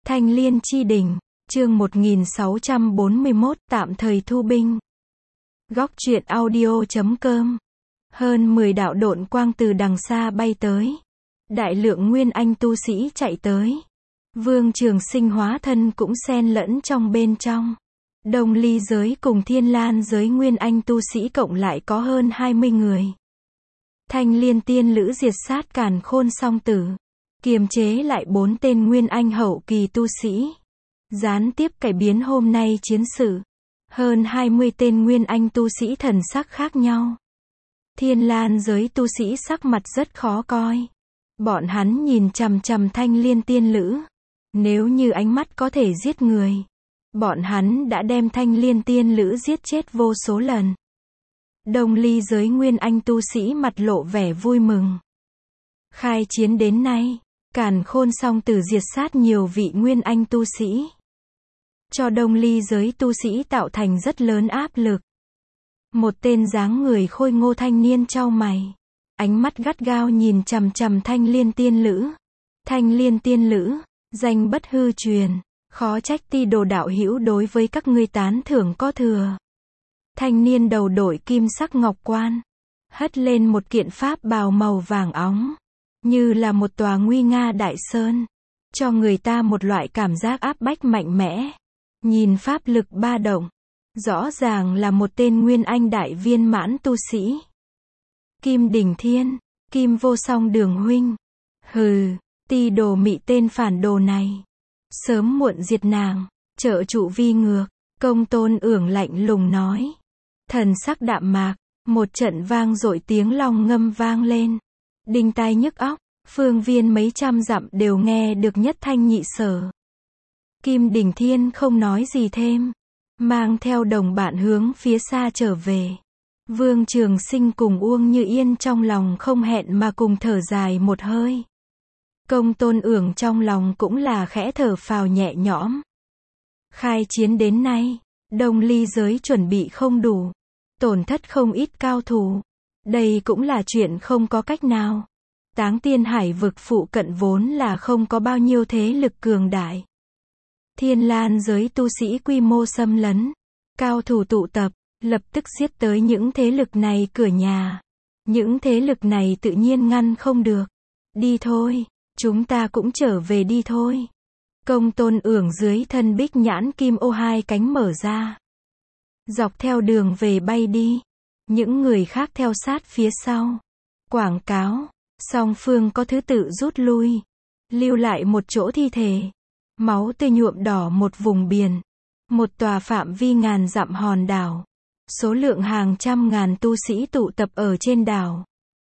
Thanh Liên chi đỉnh, chương 1641, tạm thời thu binh. Góc truyện audio.com. Hơn 10 đạo độn quang từ đằng xa bay tới. Đại lượng nguyên anh tu sĩ chạy tới. Vương Trường Sinh hóa thân cũng xen lẫn trong bên trong. Đông Ly giới cùng Thiên Lan giới nguyên anh tu sĩ cộng lại có hơn 20 người. Thanh Liên tiên lữ diệt sát Càn Khôn song tử. Kiềm chế lại 4 tên nguyên anh hậu kỳ tu sĩ. Gián tiếp cải biến hôm nay chiến sự. Hơn 20 tên nguyên anh tu sĩ thần sắc khác nhau. Thiên Lan giới tu sĩ sắc mặt rất khó coi. Bọn hắn nhìn chằm chằm Thanh Liên tiên lữ. Nếu như ánh mắt có thể giết người, bọn hắn đã đem Thanh Liên tiên lữ giết chết vô số lần. Đông Ly giới nguyên anh tu sĩ mặt lộ vẻ vui mừng. Khai chiến đến nay, Càn Khôn song tử diệt sát nhiều vị nguyên anh tu sĩ, cho Đông Ly giới tu sĩ tạo thành rất lớn áp lực. Một tên dáng người khôi ngô thanh niên chau mày, ánh mắt gắt gao nhìn chằm chằm Thanh Liên tiên lữ. Thanh Liên tiên lữ, danh bất hư truyền, khó trách Ti Đồ đạo hữu đối với các ngươi tán thưởng có thừa. Thanh niên đầu đội kim sắc ngọc quan, hất lên một kiện pháp bào màu vàng óng, như là một tòa nguy nga đại sơn, cho người ta một loại cảm giác áp bách mạnh mẽ. Nhìn pháp lực ba động, rõ ràng là một tên nguyên anh đại viên mãn tu sĩ. Kim Đỉnh Thiên, Kim Vô Song Đường huynh. Hừ, Ti Đồ mị tên phản đồ này, sớm muộn diệt nàng, trợ trụ vi ngược. Công Tôn Ưởng lạnh lùng nói. Thần sắc đạm mạc, một trận vang dội tiếng long ngâm vang lên, đinh tai nhức óc, phương viên mấy trăm dặm đều nghe được nhất thanh nhị sở. Kim Đỉnh Thiên không nói gì thêm, mang theo đồng bạn hướng phía xa trở về. Vương Trường Sinh cùng Uông Như Yên trong lòng không hẹn mà cùng thở dài một hơi. Công Tôn Ưởng trong lòng cũng là khẽ thở phào nhẹ nhõm. Khai chiến đến nay, Đông Ly giới chuẩn bị không đủ, tổn thất không ít cao thủ. Đây cũng là chuyện không có cách nào. Táng Tiên Hải vực phụ cận vốn là không có bao nhiêu thế lực cường đại. Thiên Lan giới tu sĩ quy mô xâm lấn, cao thủ tụ tập, lập tức giết tới những thế lực này cửa nhà. Những thế lực này tự nhiên ngăn không được. Đi thôi, chúng ta cũng trở về đi thôi. Công Tôn Ưởng dưới thân bích nhãn kim ô hai cánh mở ra, dọc theo đường về bay đi. Những người khác theo sát phía sau. Quảng cáo, song phương có thứ tự rút lui, lưu lại một chỗ thi thể. Máu tươi nhuộm đỏ một vùng biển, một tòa phạm vi ngàn dặm hòn đảo. Số lượng hàng trăm ngàn tu sĩ tụ tập ở trên đảo.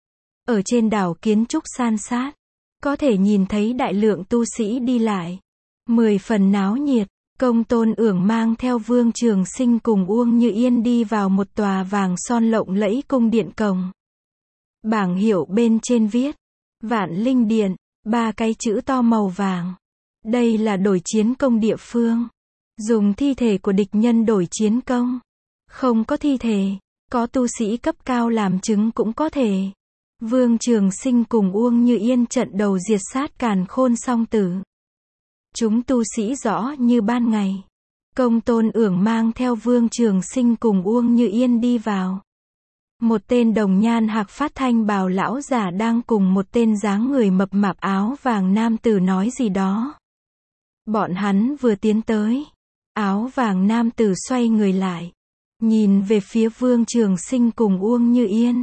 Ở trên đảo kiến trúc san sát, có thể nhìn thấy đại lượng tu sĩ đi lại, 10 phần náo nhiệt. Công Tôn Ưởng mang theo Vương Trường Sinh cùng Uông Như Yên đi vào một tòa vàng son lộng lẫy cung điện cổng. Bảng hiệu bên trên viết Vạn Linh Điện, 3 cái chữ to màu vàng. Đây là đổi chiến công địa phương, dùng thi thể của địch nhân đổi chiến công. Không có thi thể, có tu sĩ cấp cao làm chứng cũng có thể. Vương Trường Sinh cùng Uông Như Yên trận đầu diệt sát Càn Khôn song tử. Chúng tu sĩ rõ như ban ngày. Công Tôn Ưởng mang theo Vương Trường Sinh cùng Uông Như Yên đi vào. Một tên đồng nhan hạc phát thanh bào lão giả đang cùng một tên dáng người mập mạp áo vàng nam tử nói gì đó. Bọn hắn vừa tiến tới, áo vàng nam tử xoay người lại, nhìn về phía Vương Trường Sinh cùng Uông Như Yên.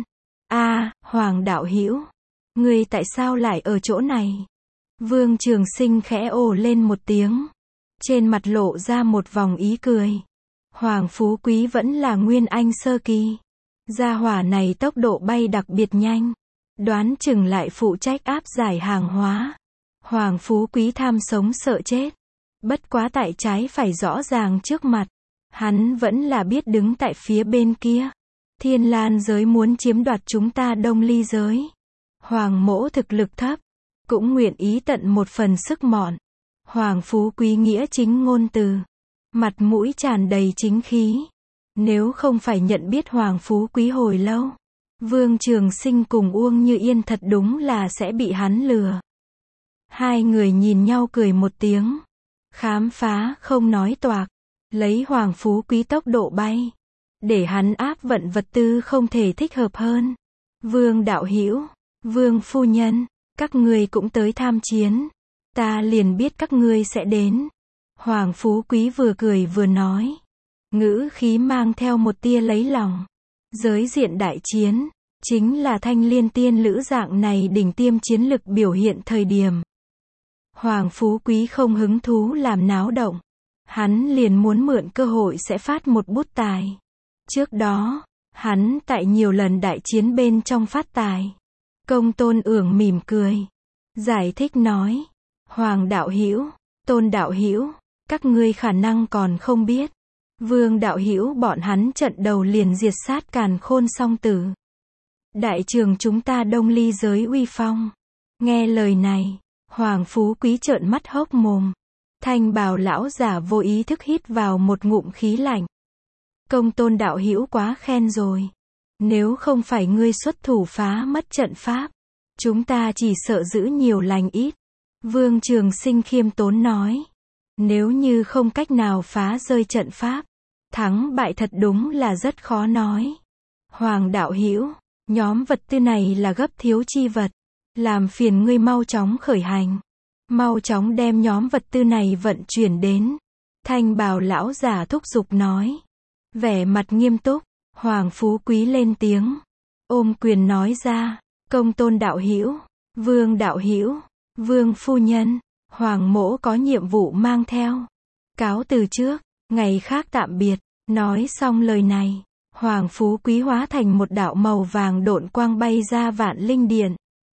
Hoàng đạo hữu, ngươi tại sao lại ở chỗ này? Vương Trường Sinh khẽ ồ lên một tiếng, trên mặt lộ ra một vòng ý cười. Hoàng Phú Quý vẫn là nguyên anh sơ kỳ. Gia hỏa này tốc độ bay đặc biệt nhanh, đoán chừng lại phụ trách áp giải hàng hóa. Hoàng Phú Quý tham sống sợ chết, bất quá tại trái phải rõ ràng trước mặt, hắn vẫn là biết đứng tại phía bên kia. Thiên Lan giới muốn chiếm đoạt chúng ta Đông Ly giới. Hoàng mỗ thực lực thấp, cũng nguyện ý tận một phần sức mọn. Hoàng Phú Quý nghĩa chính ngôn từ, mặt mũi tràn đầy chính khí. Nếu không phải nhận biết Hoàng Phú Quý hồi lâu, Vương Trường Sinh cùng Uông Như Yên thật đúng là sẽ bị hắn lừa. Hai người nhìn nhau cười một tiếng. khám phá không nói toạc, lấy Hoàng Phú Quý tốc độ bay, để hắn áp vận vật tư không thể thích hợp hơn. Vương đạo hữu, Vương phu nhân, các ngươi cũng tới tham chiến, ta liền biết các ngươi sẽ đến. Hoàng Phú Quý vừa cười vừa nói, ngữ khí mang theo một tia lấy lòng. Giới diện đại chiến, chính là Thanh Liên tiên lữ dạng này đỉnh tiêm chiến lực biểu hiện thời điểm. Hoàng Phú Quý không hứng thú làm náo động, hắn liền muốn mượn cơ hội sẽ phát một bút tài. Trước đó, hắn tại nhiều lần đại chiến bên trong phát tài. Công Tôn Ưởng mỉm cười, giải thích nói, Hoàng đạo hữu, Tôn đạo hữu, các ngươi khả năng còn không biết, Vương đạo hữu bọn hắn trận đầu liền diệt sát Càn Khôn song tử. Đại trường chúng ta Đông Ly giới uy phong. Nghe lời này, Hoàng Phú Quý trợn mắt hốc mồm. Thanh bào lão giả vô ý thức hít vào một ngụm khí lạnh. Công Tôn đạo hữu quá khen rồi. Nếu không phải ngươi xuất thủ phá mất trận pháp, chúng ta chỉ sợ giữ nhiều lành ít. Vương Trường Sinh khiêm tốn nói. Nếu như không cách nào phá rơi trận pháp, thắng bại thật đúng là rất khó nói. Hoàng đạo hữu, nhóm vật tư này là gấp thiếu chi vật, làm phiền ngươi mau chóng khởi hành, mau chóng đem nhóm vật tư này vận chuyển đến. Thanh bào lão giả thúc giục nói, vẻ mặt nghiêm túc. Hoàng Phú Quý lên tiếng, ôm quyền nói ra, Công Tôn đạo hữu, Vương đạo hữu, Vương phu nhân, Hoàng mỗ có nhiệm vụ mang theo, cáo từ trước, ngày khác tạm biệt. Nói xong lời này, Hoàng Phú Quý hóa thành một đạo màu vàng độn quang bay ra Vạn Linh Điện.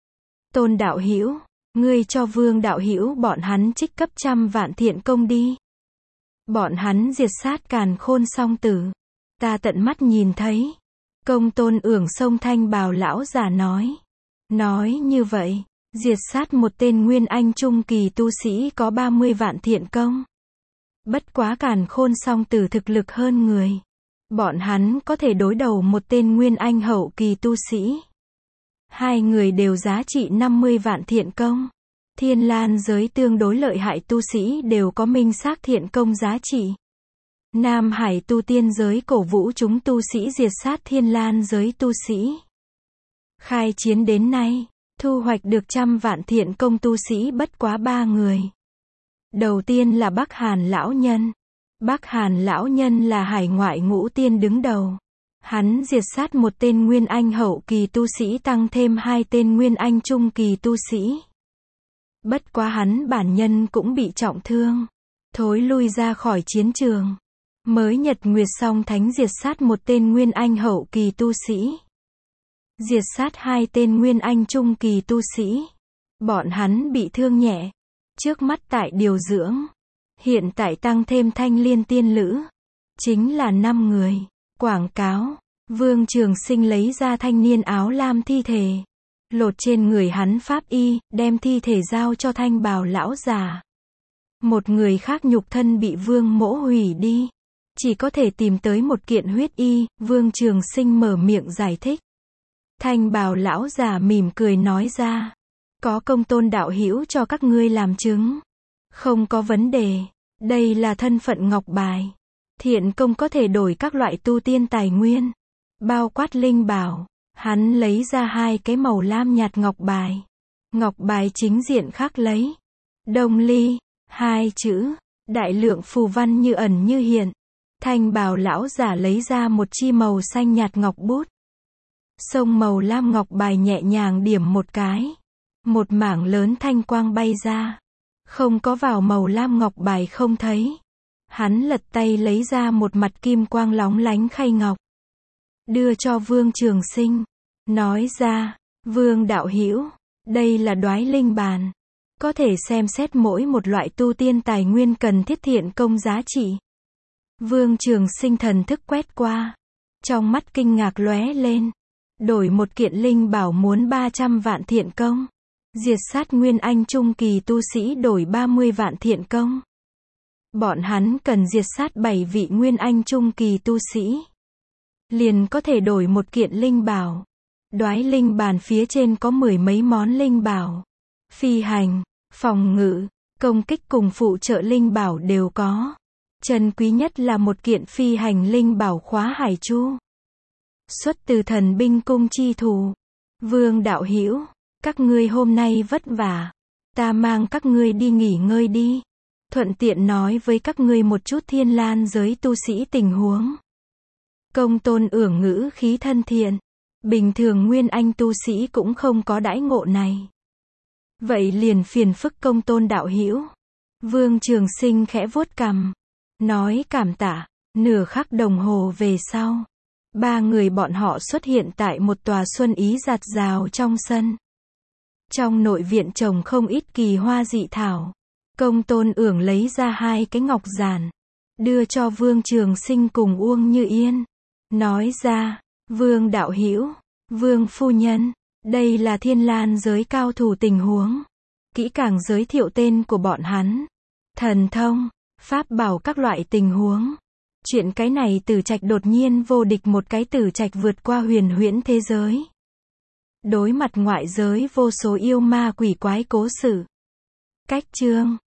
Tôn đạo hữu, ngươi cho Vương đạo hữu bọn hắn trích cấp 100 vạn thiện công đi. Bọn hắn diệt sát Càn Khôn song tử, ta tận mắt nhìn thấy. Công Tôn Ưởng xông thanh bào lão giả nói. Nói như vậy, diệt sát một tên nguyên anh trung kỳ tu sĩ có 30 vạn thiện công. Bất quá Càn Khôn song tử thực lực hơn người, bọn hắn có thể đối đầu một tên nguyên anh hậu kỳ tu sĩ. Hai người đều giá trị 50 vạn thiện công. Thiên Lan giới tương đối lợi hại tu sĩ đều có minh xác thiện công giá trị. Nam Hải tu tiên giới cổ vũ chúng tu sĩ diệt sát Thiên Lan giới tu sĩ. Khai chiến đến nay, thu hoạch được 100 vạn thiện công tu sĩ bất quá 3 người. Đầu tiên là Bắc Hàn lão nhân. Bắc Hàn lão nhân là hải ngoại ngũ tiên đứng đầu. Hắn diệt sát một tên nguyên anh hậu kỳ tu sĩ tăng thêm 2 tên nguyên anh trung kỳ tu sĩ. Bất quá hắn bản nhân cũng bị trọng thương, thối lui ra khỏi chiến trường. Mới Nhật Nguyệt Song Thánh diệt sát một tên nguyên anh hậu kỳ tu sĩ. Diệt sát 2 tên nguyên anh trung kỳ tu sĩ. Bọn hắn bị thương nhẹ, trước mắt tại điều dưỡng. Hiện tại tăng thêm Thanh Liên tiên lữ, chính là 5 người. Quảng cáo, Vương Trường Sinh lấy ra thanh niên áo lam thi thể, lột trên người hắn pháp y, đem thi thể giao cho thanh bào lão già. Một người khác nhục thân bị Vương mỗ hủy đi, chỉ có thể tìm tới một kiện huyết y. Vương Trường Sinh mở miệng giải thích. Thanh bào lão già mỉm cười nói ra, có Công Tôn đạo hữu cho các ngươi làm chứng, không có vấn đề. Đây là thân phận ngọc bài, thiện công có thể đổi các loại tu tiên tài nguyên, bao quát linh bảo. Hắn lấy ra 2 cái màu lam nhạt ngọc bài. Ngọc bài chính diện khắc lấy Đông Ly 2 chữ, đại lượng phù văn như ẩn như hiện. Thanh bào lão giả lấy ra một chi màu xanh nhạt ngọc bút. Xông màu lam ngọc bài nhẹ nhàng điểm một cái, một mảng lớn thanh quang bay ra. Không có vào màu lam ngọc bài không thấy. Hắn lật tay lấy ra một mặt kim quang lóng lánh khay ngọc, đưa cho Vương Trường Sinh, nói ra, Vương đạo hữu, đây là Đoái Linh bàn, có thể xem xét mỗi một loại tu tiên tài nguyên cần thiết thiện công giá trị. Vương Trường Sinh thần thức quét qua, trong mắt kinh ngạc lóe lên, đổi một kiện linh bảo muốn 300 vạn thiện công, diệt sát nguyên anh trung kỳ tu sĩ đổi 30 vạn thiện công. Bọn hắn cần diệt sát 7 vị nguyên anh trung kỳ tu sĩ, liền có thể đổi một kiện linh bảo. Đoái linh bàn phía trên có 10 mấy món linh bảo, phi hành, phòng ngự, công kích cùng phụ trợ linh bảo đều có. Chân quý nhất là một kiện phi hành linh bảo khóa hải chu. Xuất từ thần binh cung chi thủ. Vương đạo hữu, các ngươi hôm nay vất vả. Ta mang các ngươi đi nghỉ ngơi đi. Thuận tiện nói với các ngươi một chút Thiên Lan giới tu sĩ tình huống. Công Tôn Ưởng ngữ khí thân thiện. Bình thường nguyên anh tu sĩ cũng không có đãi ngộ này. Vậy liền phiền phức Công Tôn đạo hữu. Vương Trường Sinh khẽ vuốt cằm. Nói cảm tạ. Nửa khắc đồng hồ về sau. Ba người bọn họ xuất hiện tại một tòa xuân ý rạt rào trong sân. Trong nội viện trồng không ít kỳ hoa dị thảo. Công Tôn Ưởng lấy ra 2 cái ngọc giản. Đưa cho Vương Trường Sinh cùng Uông Như Yên. Nói ra, Vương đạo hữu, Vương phu nhân, đây là Thiên Lan giới cao thủ tình huống. Kỹ càng giới thiệu tên của bọn hắn. Thần thông, pháp bảo các loại tình huống. Chuyện cái này Tử Trạch đột nhiên vô địch một cái Tử Trạch vượt qua huyền huyễn thế giới. Đối mặt ngoại giới vô số yêu ma quỷ quái cố sự. Cách chương